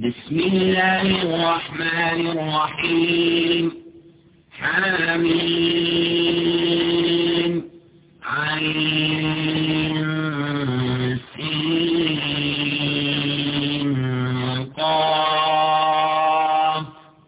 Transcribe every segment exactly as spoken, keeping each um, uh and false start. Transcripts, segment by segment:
بسم الله الرحمن الرحيم. حميم عين سين قاف.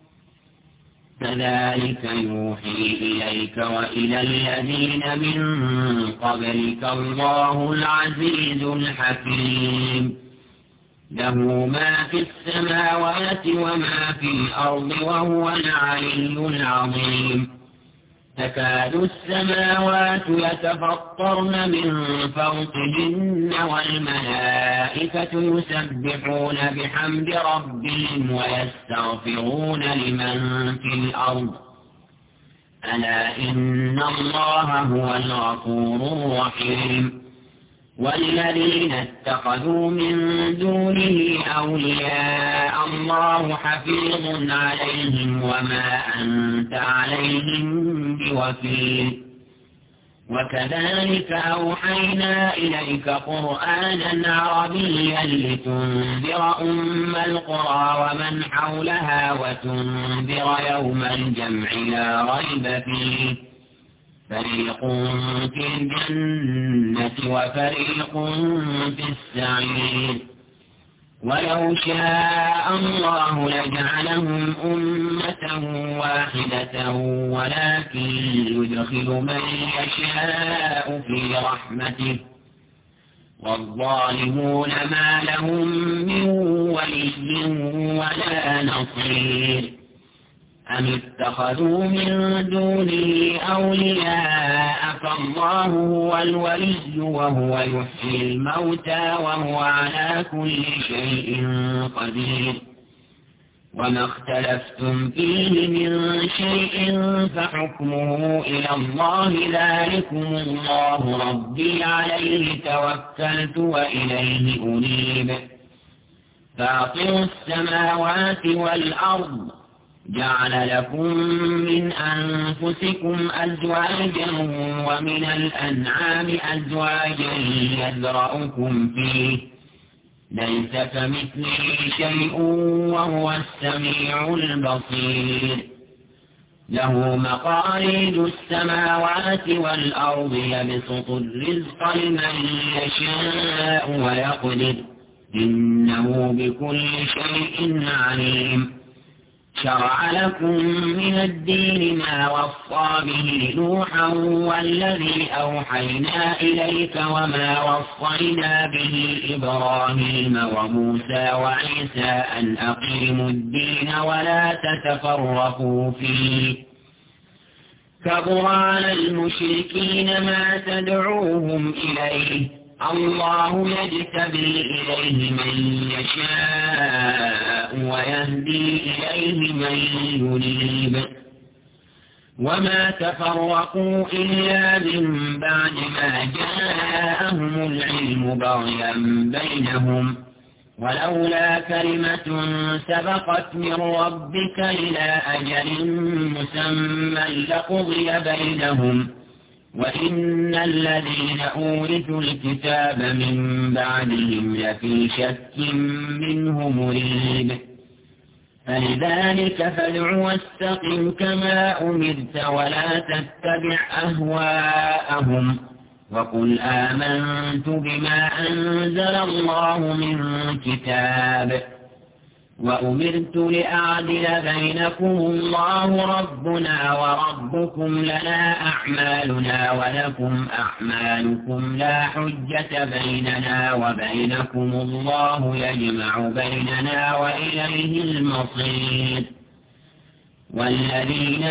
كذلك يوحي إليك وإلى الذين من قبلك الله العزيز الحكيم. له ما في السماوات وما في الأرض وهو العلي العظيم. تكاد السماوات يتفطرن من فوقهن والملائكة يسبحون بحمد ربهم ويستغفرون لمن في الأرض. ألا إن الله هو الغفور الرحيم. والذين اتخذوا من دونه أولياء الله حفيظ عليهم وما أنت عليهم بوكيل. وكذلك أوحينا إليك قرآنا عربيا لتنذر أم القرى ومن حولها وتنذر يوم الجمع لا ريب فيه. فريق في الجنة وفريق في السعير. ولو شاء الله لجعلهم أمة واحدة ولكن يدخل من يشاء في رحمته. والظالمون ما لهم من ولي ولا نصير. أم اتخذوا من دونه أولياء فالله هو الولي وهو يحيي الموتى وهو على كل شيء قدير. وما اختلفتم فيه من شيء فحكمه إلى الله ذلكم الله ربي عليه توكلت وإليه أنيب. فاطر السماوات والأرض جعل لكم من أنفسكم أزواجا ومن الأنعام أزواجا يذرأكم فيه ليس كمثله شيء وهو السميع البصير. له مقاليد السماوات والأرض يبسط الرزق لمن يشاء ويقدر إنه بكل شيء عليم. شرع لكم من الدين ما وصى به نوحا والذي أوحينا إليك وما وصينا به إبراهيم وموسى وعيسى أن أقيموا الدين ولا تتفرقوا فيه. كبر على المشركين ما تدعوهم إليه. الله يجتبي إليه من يشاء ويهدي إليه من ينيب. وما تفرقوا إلا من بعد ما جاءهم العلم بغيا بينهم ولولا كلمة سبقت من ربك إلى أجل مسمى لقضي بينهم وإن الذين أورثوا الكتاب من بعدهم لفي شك منه مريب. فلذلك فادع واستقم كما أمرت ولا تتبع أهواءهم وقل آمنت بما أنزل الله من كتاب وأمرت لأعدل بينكم الله ربنا وربكم لنا أعمالنا ولكم أعمالكم لا حجة بيننا وبينكم الله يجمع بيننا وإليه المصير. والذين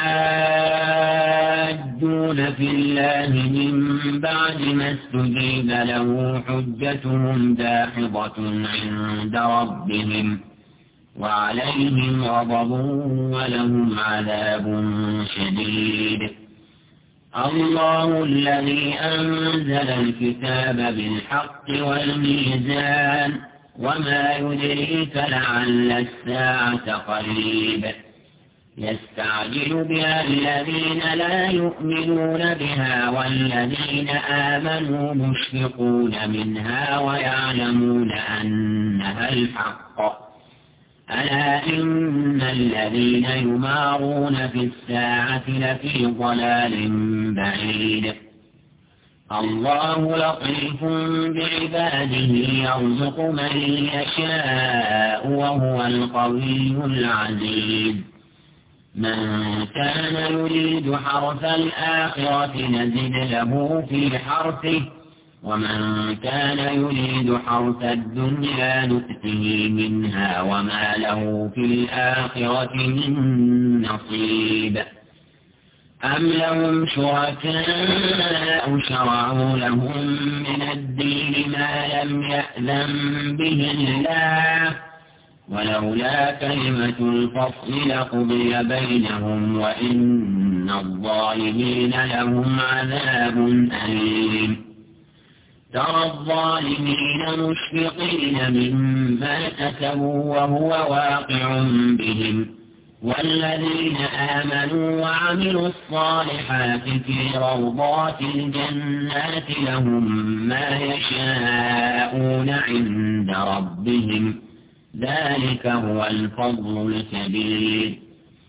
يحاجون في الله من بعد ما استجيب له حجتهم داحضة عند ربهم وعليهم غضب ولهم عذاب شديد. الله الذي أنزل الكتاب بالحق والميزان وما يدريك لعل الساعة قريب. يستعجل بها الذين لا يؤمنون بها والذين آمنوا مشفقون منها ويعلمون أنها الحق ألا إن الذين يمارون في الساعة لفي ضلال بعيد الله لطيف بعباده يرزق من يشاء وهو القوي العزيز من كان يريد حرث الآخرة نزد له في حرثه ومن كان يريد حرث الدنيا نؤته منها وما له في الآخرة من نصيب أم لهم شركاء شرعوا لهم من الدين ما لم يأذن به الله ولولا كلمة الفصل لقضي بينهم وإن الظالمين لهم عذاب أليم ترى الظالمين مشفقين مما كسبوا وهو واقع بهم والذين آمنوا وعملوا الصالحات في روضات الجنات لهم ما يشاءون عند ربهم ذلك هو الفضل الكبير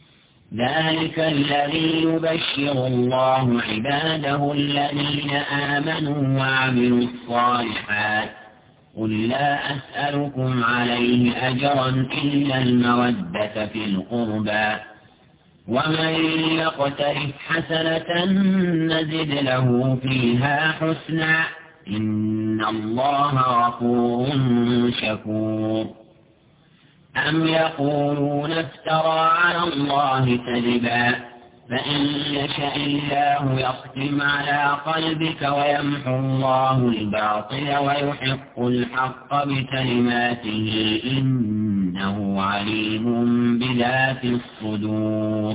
ذلك الذي يبشر الله عباده الذين آمنوا وعملوا الصالحات قل لا أسألكم عليه أجرا إلا المودة في القربى ومن يقترف حسنة نزد له فيها حسنا إن الله غفور شكور أم يقولون افترى على الله كذبا فإن يشاء الله يختم على قلبك ويمحو الله الباطل ويحق الحق بكلماته إنه عليم بذات الصدور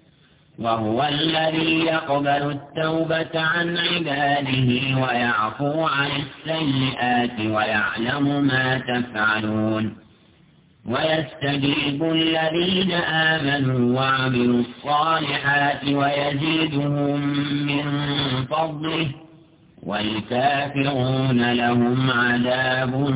وهو الذي يقبل التوبة عن عباده ويعفو عن السيئات ويعلم ما تفعلون ويستجيب الذين آمنوا وعملوا الصالحات ويزيدهم من فضله والكافرون لهم عذاب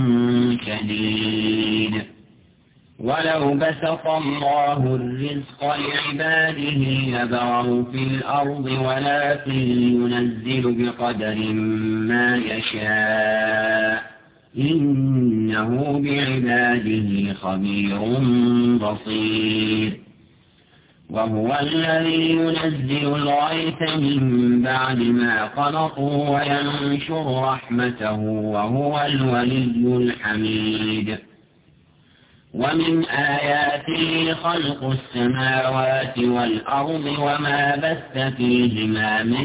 شديد ولو بسط الله الرزق لعباده لبغوا في الأرض ولكن ينزل بقدر ما يشاء إنه بعباده خبير بصير وهو الذي ينزل الغيث من بعد ما قنطوا وينشر رحمته وهو الولي الحميد ومن آياته خلق السماوات والأرض وما بث فيهما من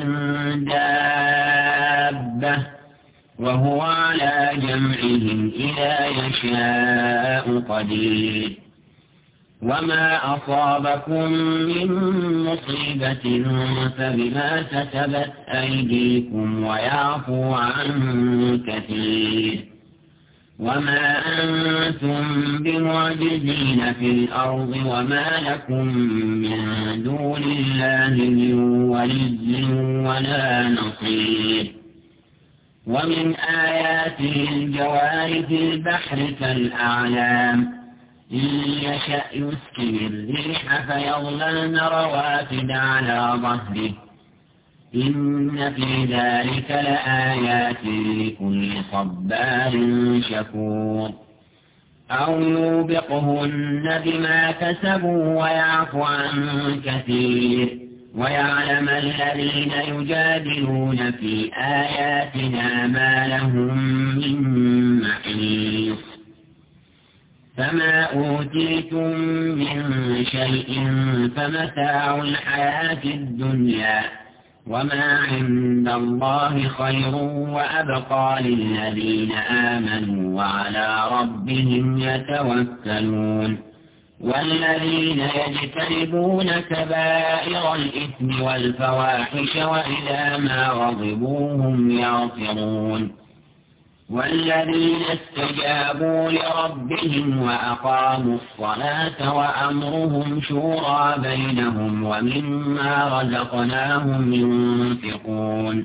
دابة وهو على جمعهم إذا يشاء قدير وما أصابكم من مصيبة فبما كسبت أيديكم ويعفو عن كثير وما أنتم بمعجزين في الأرض وما لكم من دون الله من ولي ولا نصير ومن آياته الجوار في البحر كالأعلام إن يشأ يسكن الريح فيظللن رواكد على ظهره إن في ذلك لآيات لكل صبار شكور أو يوبقهن بما كسبوا ويعفو عن كثير ويعلم الذين يجادلون في آياتنا ما لهم من محيص فما أوتيتم من شيء فمتاع الحياة الدنيا وما عند الله خير وأبقى للذين آمنوا وعلى ربهم يتوكلون والذين يجتنبون كبائر الإثم والفواحش وإذا ما غضبوا هم يغفرون والذين استجابوا لربهم وأقاموا الصلاة وأمرهم شورى بينهم ومما رزقناهم ينفقون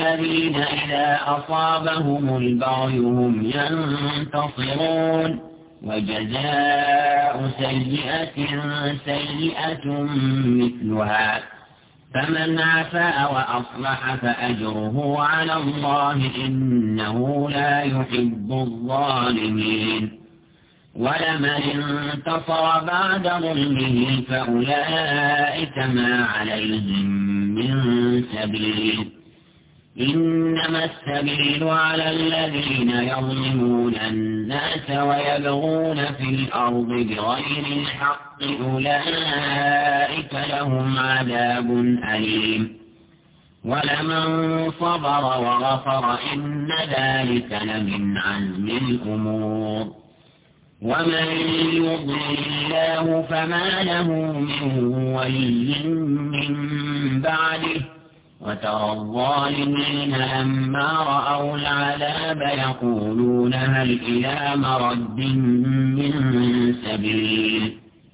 والذين إذا أصابهم البغي هم ينتصرون وجزاء سيئة سيئة مثلها، فمن عفا وأصلح فأجره على الله إنه لا يحب الظالمين. ولمن انتصر بعد ظلمه فأولئك ما عليهم من سبيل، إنما السبيل على الذين يظلمون الناس ويبغون في الأرض بغير الحق أولئك لهم عذاب أليم. ولمن صبر وغفر إن ذلك لمن عزم الأمور. ومن يضلل الله فما له من ولي من بعده، وترى الظالمين لما رأوا العذاب يقولون هل إلى مرد من سبيل،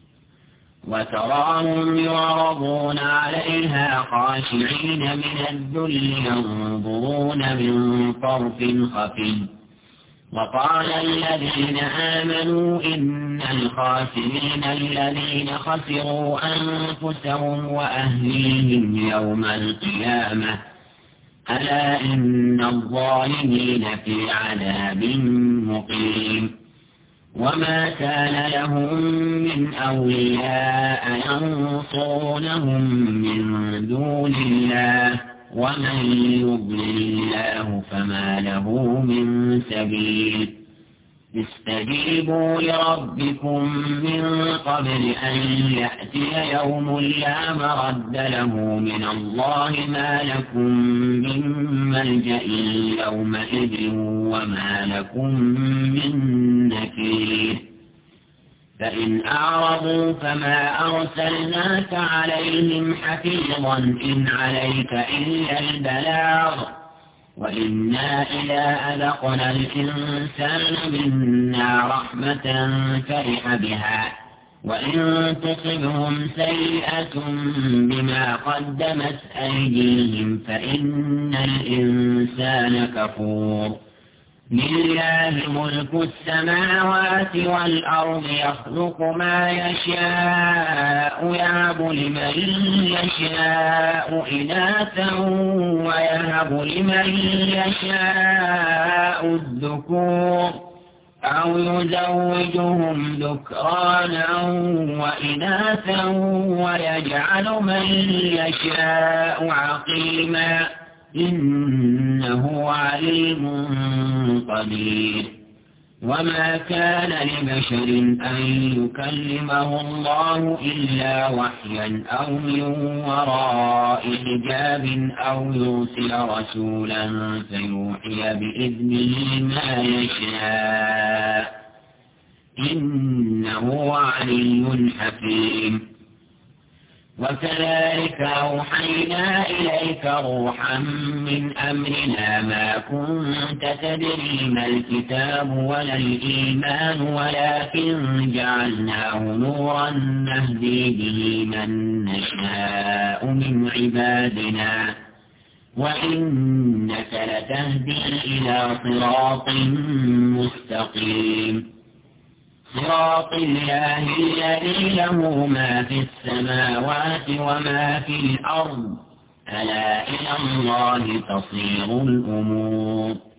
وتراهم يعرضون عليها خاشعين من الذل ينظرون من طرف خفي. وقال الذين آمنوا إن الخاسرين الذين خسروا أنفسهم وأهليهم يوم القيامة ألا إن الظالمين في عذاب مقيم. وما كان لهم من أولياء ينصرونهم من دون الله، ومن يضلل الله فما له من سبيل. استجيبوا لربكم من قبل أن يأتي يوم لا مرد له من الله ما لكم من ملجأ يومئذ وما لكم من نكير. فإن أعرضوا فما أرسلناك عليهم حفيظا إن عليك إلا البلاغ، وإنا إذا أذقنا الإنسان منا رحمة فرح بها، وإن تصبهم سيئة بما قدمت أيديهم فإن الإنسان كفور. لله ملك السماوات والأرض يخلق ما يشاء يهب لمن يشاء إناثا ويهب لمن يشاء الذكور أو يزوجهم ذكرانا وإناثا ويجعل من يشاء عقيما إنه عليم قدير. وما كان لبشر أن يكلمه الله إلا وحيا أو من وراء حجاب أو يرسل رسولا فيوحي بإذنه ما يشاء إنه علي حكيم. وكذلك أوحينا إليك روحا من أمرنا ما كنت تدري ما الكتاب ولا الإيمان ولكن جعلناه نورا نهدي به من نشاء من عبادنا وإنك لتهدي إلى صراط مستقيم. صراط الله الذي له ما في السماوات وما في الأرض ألا إلى الله تصير الأمور.